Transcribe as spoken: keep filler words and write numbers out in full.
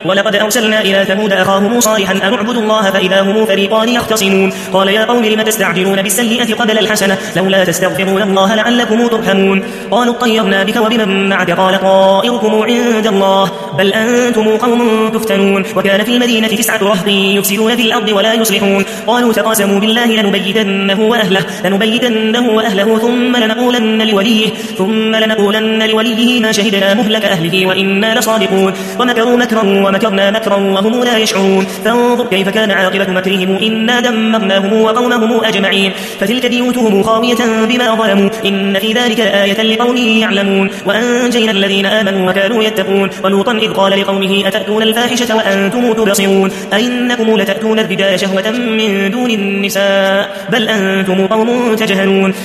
ولقد أرسلنا إلى ثمود أخاهم صالحا أن اعبدوا الله فإذا هم فريقان يختصمون قال يا قوم لم تستعجلون بالسيئة قبل الحسنة لولا تستغفرون الله لعلكم ترحمون قالوا اطيرنا بك وبمن معك قال طائركم عند الله بل أنتم قوم تفتنون وكان في المدينة تسعة رهط يفسدون في الأرض ولا يصلحون قالوا تقاسموا بالله لنبيتنه وأهله, لنبيتنه وأهله ثم لنقولن لوليه, ثم لنقولن لوليه ما شهدنا مهلك أهله وإنا لصادقون ومكروا مكرا ومكرنا مكرا وهم لا يشعرون فانظر كيف كان عاقبة مكرهم إنا دمرناهم وقومهم أجمعين فتلك بيوتهم خاوية بما ظلموا إن في ذلك لآية لقوم يعلمون وأنجينا الذين آمنوا وكانوا يتقون ولوطا إذ قال لقومه أتأتون الفاحشة وأنتم تبصرون أئنكم لتأتون الرجال شهوة من دون النساء بل أنتم قوم تجهلون